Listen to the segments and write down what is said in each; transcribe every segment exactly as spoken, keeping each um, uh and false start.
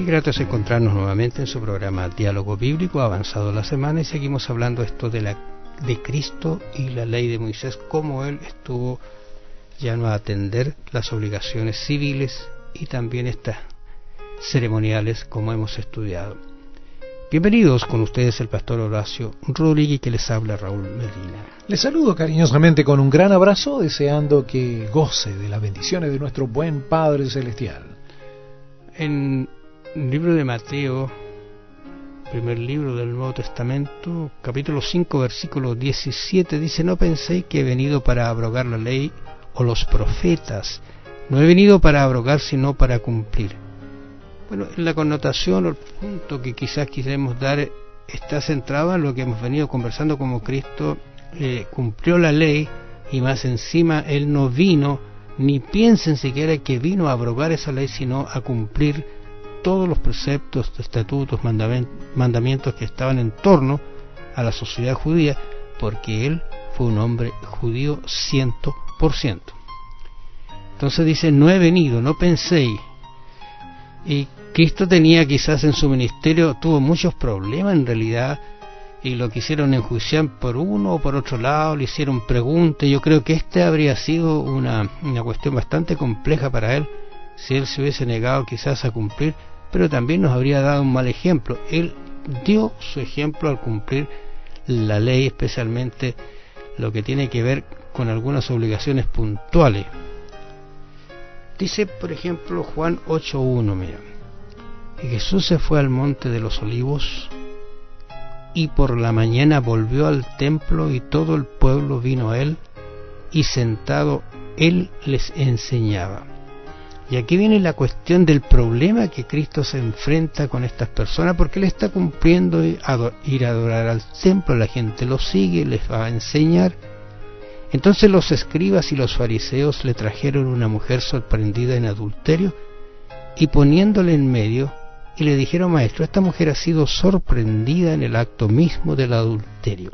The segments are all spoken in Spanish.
Qué grato es encontrarnos nuevamente en su programa Diálogo Bíblico. Ha avanzado la semana y seguimos hablando esto de la de Cristo y la ley de Moisés, cómo él estuvo llano a atender las obligaciones civiles y también estas ceremoniales, como hemos estudiado. Bienvenidos con ustedes el pastor Horacio Rodríguez, que les habla Raúl Medina. Les saludo cariñosamente con un gran abrazo, deseando que goce de las bendiciones de nuestro buen Padre Celestial. En el libro de Mateo, primer libro del Nuevo Testamento, capítulo cinco, versículo diecisiete, dice: no penséis que he venido para abrogar la ley o los profetas, no he venido para abrogar sino para cumplir. Bueno, la connotación o el punto que quizás queremos dar está centrado en lo que hemos venido conversando, como Cristo eh, cumplió la ley, y más encima Él no vino, ni piensen siquiera que vino a abrogar esa ley, sino a cumplir todos los preceptos, estatutos, mandamientos que estaban en torno a la sociedad judía, porque Él fue un hombre judío ciento por ciento. Entonces dice: no he venido, no penséis. Y Cristo tenía quizás en su ministerio, tuvo muchos problemas en realidad, y lo quisieron enjuiciar por uno o por otro lado, le hicieron preguntas. Yo creo que este habría sido una, una cuestión bastante compleja para él, si él se hubiese negado quizás a cumplir, pero también nos habría dado un mal ejemplo. Él dio su ejemplo al cumplir la ley, especialmente lo que tiene que ver con algunas obligaciones puntuales. Dice, por ejemplo, Juan ocho uno, mira: y Jesús se fue al monte de los olivos, y por la mañana volvió al templo, y todo el pueblo vino a él, y sentado él les enseñaba. Y aquí viene la cuestión del problema que Cristo se enfrenta con estas personas, porque él está cumpliendo ir a adorar al templo, la gente lo sigue, les va a enseñar. Entonces los escribas y los fariseos le trajeron una mujer sorprendida en adulterio, y poniéndole en medio, y le dijeron: maestro, esta mujer ha sido sorprendida en el acto mismo del adulterio,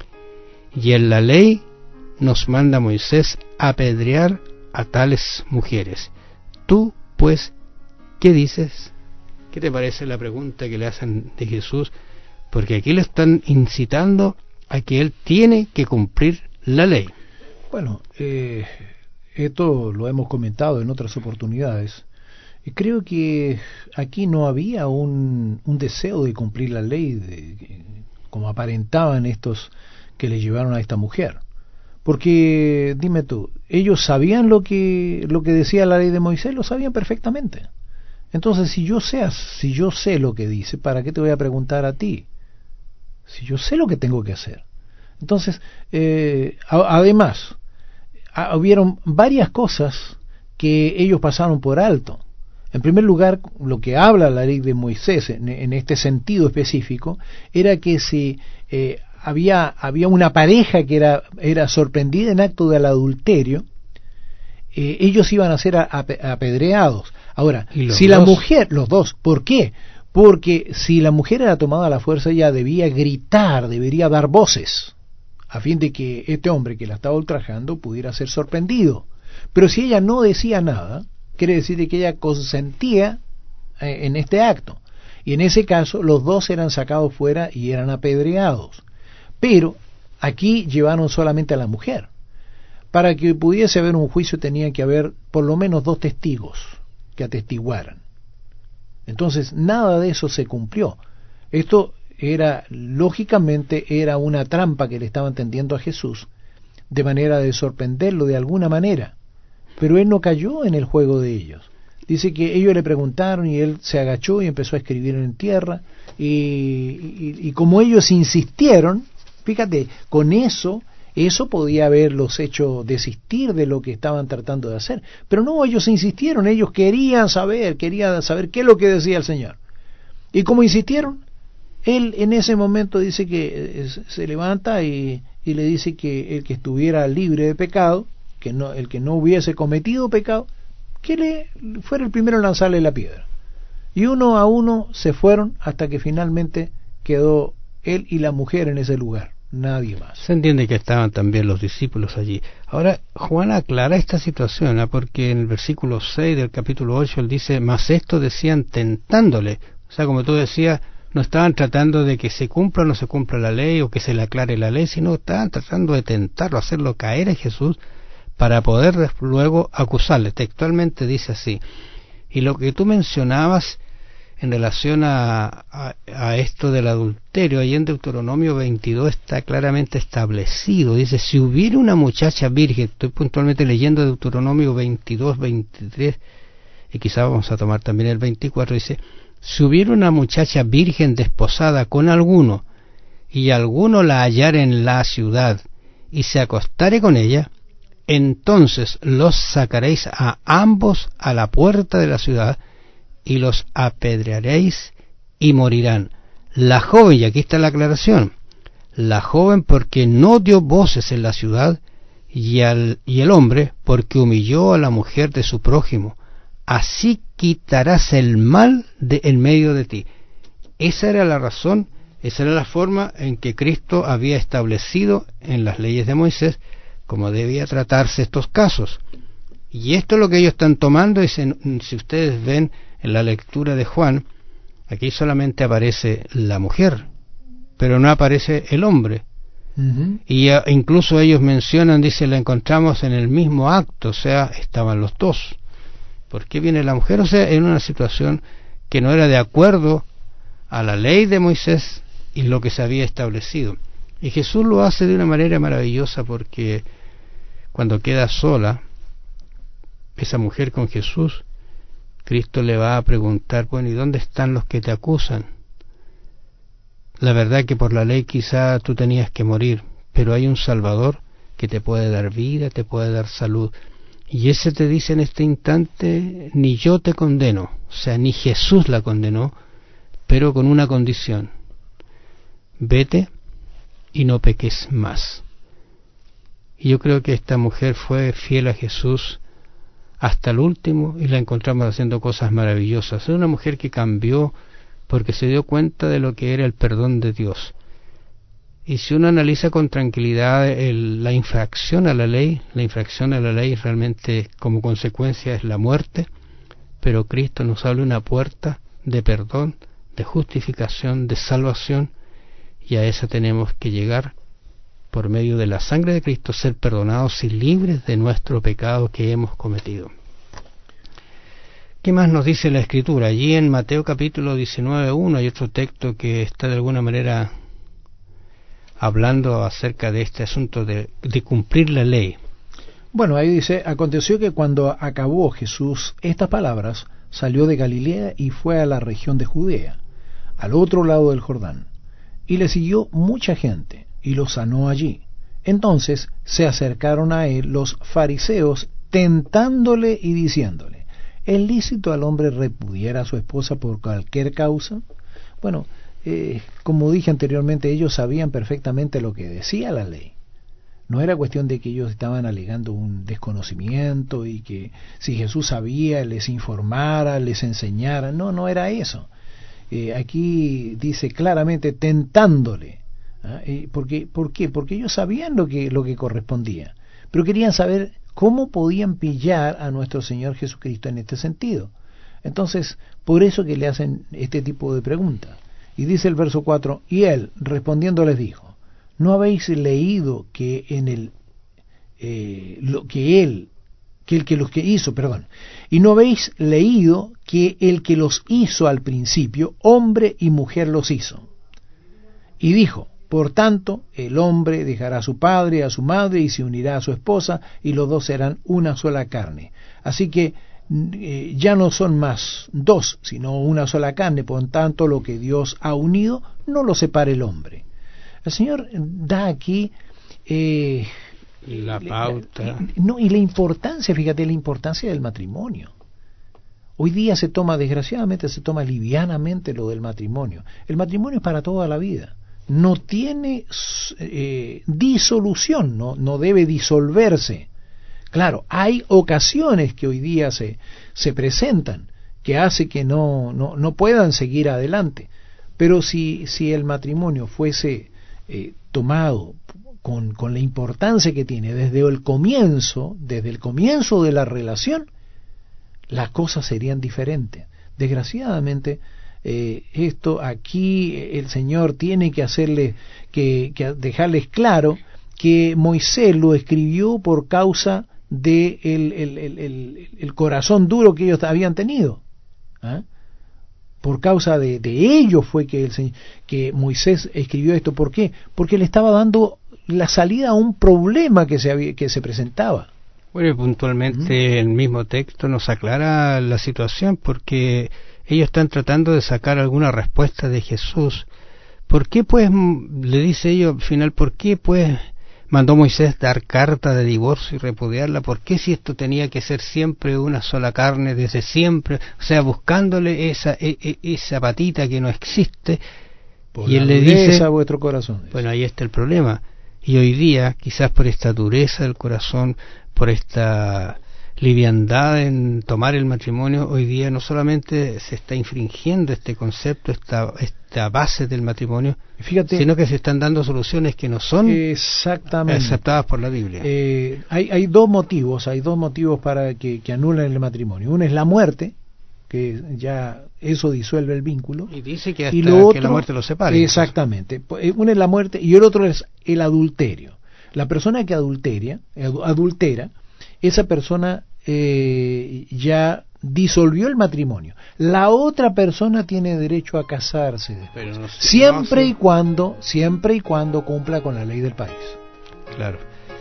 y en la ley nos manda Moisés apedrear a tales mujeres. Tú, pues, ¿qué dices? ¿Qué te parece la pregunta que le hacen de Jesús? Porque aquí le están incitando a que él tiene que cumplir la ley. Bueno, eh, esto lo hemos comentado en otras oportunidades. Y creo que aquí no había un, un deseo de cumplir la ley, de, como aparentaban estos que le llevaron a esta mujer. Porque, dime tú, ellos sabían lo que lo que decía la ley de Moisés, lo sabían perfectamente. Entonces, si yo sé, si yo sé lo que dice, ¿para qué te voy a preguntar a ti? Si yo sé lo que tengo que hacer. Entonces, eh, a, además, a, hubieron varias cosas que ellos pasaron por alto. En primer lugar, lo que habla la ley de Moisés en, en este sentido específico era que si eh, había había una pareja que era era sorprendida en acto del adulterio, eh, ellos iban a ser a, a, apedreados. Ahora, si la dos? mujer, los dos, ¿por qué? Porque si la mujer era tomada a la fuerza, ella debía gritar, debería dar voces, a fin de que este hombre que la estaba ultrajando pudiera ser sorprendido. Pero si ella no decía nada, quiere decir que ella consentía eh, en este acto. Y en ese caso, los dos eran sacados fuera y eran apedreados. Pero aquí llevaron solamente a la mujer. Para que pudiese haber un juicio tenía que haber por lo menos dos testigos que atestiguaran. Entonces, nada de eso se cumplió. Esto era, lógicamente, era una trampa que le estaban tendiendo a Jesús, de manera de sorprenderlo de alguna manera. Pero él no cayó en el juego de ellos. Dice que ellos le preguntaron y él se agachó y empezó a escribir en tierra. Y, y, y como ellos insistieron, fíjate, con eso, eso podía haberlos hecho desistir de lo que estaban tratando de hacer. Pero no, ellos insistieron, ellos querían saber, querían saber qué es lo que decía el Señor. Y como insistieron, él en ese momento dice que se levanta y, y le dice que el que estuviera libre de pecado, que no, el que no hubiese cometido pecado, que le fuera el primero en lanzarle la piedra. Y uno a uno se fueron hasta que finalmente quedó él y la mujer en ese lugar. nadie más. Se entiende que estaban también los discípulos allí. Ahora, Juan aclara esta situación, ¿eh? Porque en el versículo seis del capítulo ocho él dice, mas esto decían tentándole. O sea, como tú decías, no estaban tratando de que se cumpla o no se cumpla la ley o que se le aclare la ley, sino estaban tratando de tentarlo, hacerlo caer en Jesús para poder luego acusarle. Textualmente dice así. Y lo que tú mencionabas en relación a, a, a esto del adulterio, ahí en Deuteronomio veintidós está claramente establecido. Dice, si hubiera una muchacha virgen, estoy puntualmente leyendo Deuteronomio veintidós, veintitrés, y quizá vamos a tomar también el veinticuatro, dice, si hubiera una muchacha virgen desposada con alguno, y alguno la hallara en la ciudad, y se acostare con ella, entonces los sacaréis a ambos a la puerta de la ciudad, y los apedrearéis y morirán. La joven, y aquí está la aclaración, la joven porque no dio voces en la ciudad, y, al, y el hombre porque humilló a la mujer de su prójimo. Así quitarás el mal de en medio de ti. Esa era la razón, esa era la forma en que Cristo había establecido en las leyes de Moisés cómo debía tratarse estos casos. Y esto es lo que ellos están tomando, y se, si ustedes ven en la lectura de Juan, aquí solamente aparece la mujer, pero no aparece el hombre. Uh-huh. Y uh, incluso ellos mencionan, dice, la encontramos en el mismo acto, o sea, estaban los dos. ¿Por qué viene la mujer? O sea, en una situación que no era de acuerdo a la ley de Moisés y lo que se había establecido. Y Jesús lo hace de una manera maravillosa, porque cuando queda sola esa mujer con Jesús, Cristo le va a preguntar, bueno, ¿y dónde están los que te acusan? La verdad que por la ley quizá tú tenías que morir, pero hay un Salvador que te puede dar vida, te puede dar salud. Y ese te dice en este instante, ni yo te condeno, o sea, ni Jesús la condenó, pero con una condición: vete y no peques más. Y yo creo que esta mujer fue fiel a Jesús hasta el último, y la encontramos haciendo cosas maravillosas. Es una mujer que cambió porque se dio cuenta de lo que era el perdón de Dios. Y si uno analiza con tranquilidad el, la infracción a la ley, la infracción a la ley realmente como consecuencia es la muerte, pero Cristo nos abre una puerta de perdón, de justificación, de salvación, y a esa tenemos que llegar por medio de la sangre de Cristo, ser perdonados y libres de nuestro pecado que hemos cometido. ¿Qué más nos dice la Escritura? Allí en Mateo capítulo diecinueve, uno hay otro texto que está de alguna manera hablando acerca de este asunto de, de cumplir la ley. Bueno, ahí dice, aconteció que cuando acabó Jesús estas palabras, salió de Galilea y fue a la región de Judea, al otro lado del Jordán, y le siguió mucha gente, y lo sanó allí. Entonces se acercaron a él los fariseos, tentándole y diciéndole, ¿es lícito al hombre repudiar a su esposa por cualquier causa? Bueno, eh, como dije anteriormente, ellos sabían perfectamente lo que decía la ley. No era cuestión de que ellos estaban alegando un desconocimiento y que si Jesús sabía, les informara, les enseñara. No, no era eso. Eh, aquí dice claramente tentándole. ¿Ah? Eh, porque, ¿Por qué? Porque ellos sabían lo que, lo que correspondía, pero querían saber cómo podían pillar a nuestro Señor Jesucristo en este sentido. Entonces, por eso que le hacen este tipo de preguntas. Y dice el verso cuatro, y él respondiendo les dijo, ¿no habéis leído que en el eh, lo que él que el que los que hizo, perdón, y no habéis leído que el que los hizo al principio, hombre y mujer los hizo? Y dijo, por tanto, el hombre dejará a su padre y a su madre y se unirá a su esposa, y los dos serán una sola carne. Así que eh, ya no son más dos, sino una sola carne. Por tanto, lo que Dios ha unido, no lo separe el hombre. El Señor da aquí eh, la pauta. La, no, y la importancia, fíjate, la importancia del matrimonio. Hoy día se toma, desgraciadamente, se toma livianamente lo del matrimonio. El matrimonio es para toda la vida. No tiene eh, disolución, no, no debe disolverse. Claro, hay ocasiones que hoy día se, se presentan que hace que no, no, no puedan seguir adelante. Pero si, si el matrimonio fuese eh, tomado con, con la importancia que tiene desde el comienzo, desde el comienzo de la relación, las cosas serían diferentes. Desgraciadamente, eh, esto aquí el Señor tiene que hacerle, que, que dejarles claro que Moisés lo escribió por causa de el, el, el, el, el corazón duro que ellos habían tenido. ¿Ah? Por causa de, de ello fue que, el, que Moisés escribió esto. ¿Por qué? Porque le estaba dando la salida a un problema que se, había, que se presentaba. Bueno, y puntualmente ¿Mm? el mismo texto nos aclara la situación, porque ellos están tratando de sacar alguna respuesta de Jesús. ¿Por qué pues, le dice ellos al final, por qué pues mandó Moisés dar carta de divorcio y repudiarla? ¿Por qué si esto tenía que ser siempre una sola carne desde siempre? O sea, buscándole esa e, e, esa patita que no existe. Por y él le dice a vuestro corazón. Bueno, ahí está el problema. Y hoy día, quizás por esta dureza del corazón, por esta liviandad en tomar el matrimonio, hoy día no solamente se está infringiendo este concepto, esta, esta base del matrimonio, Fíjate, sino que se están dando soluciones que no son exactamente aceptadas por la Biblia. Eh, hay, hay dos motivos, hay dos motivos para que, que anulen el matrimonio. Uno es la muerte, que ya eso disuelve el vínculo. Y dice que hasta y lo otro, que la muerte los separe. Exactamente. Uno es la muerte y el otro es el adulterio. La persona que adulteria, adultera, esa persona eh, ya disolvió el matrimonio. La otra persona tiene derecho a casarse después, no sé, siempre no, sí. y cuando, siempre y cuando cumpla con la ley del país. Claro.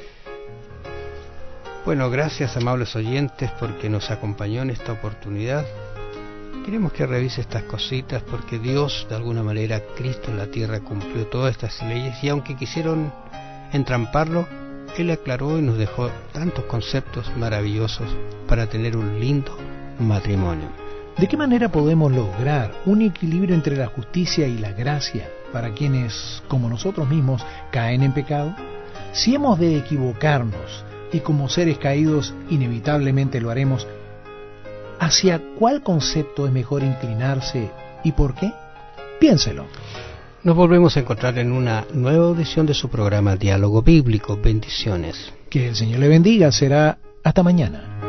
Bueno, gracias amables oyentes porque nos acompañó en esta oportunidad. Queremos que revise estas cositas porque Dios, de alguna manera, Cristo en la tierra cumplió todas estas leyes, y aunque quisieron entramparlo, Él aclaró y nos dejó tantos conceptos maravillosos para tener un lindo matrimonio. ¿De qué manera podemos lograr un equilibrio entre la justicia y la gracia para quienes, como nosotros mismos, caen en pecado? Si hemos de equivocarnos, y como seres caídos inevitablemente lo haremos, ¿hacia cuál concepto es mejor inclinarse y por qué? Piénselo. Nos volvemos a encontrar en una nueva audición de su programa Diálogo Bíblico. Bendiciones. Que el Señor le bendiga. Será hasta mañana.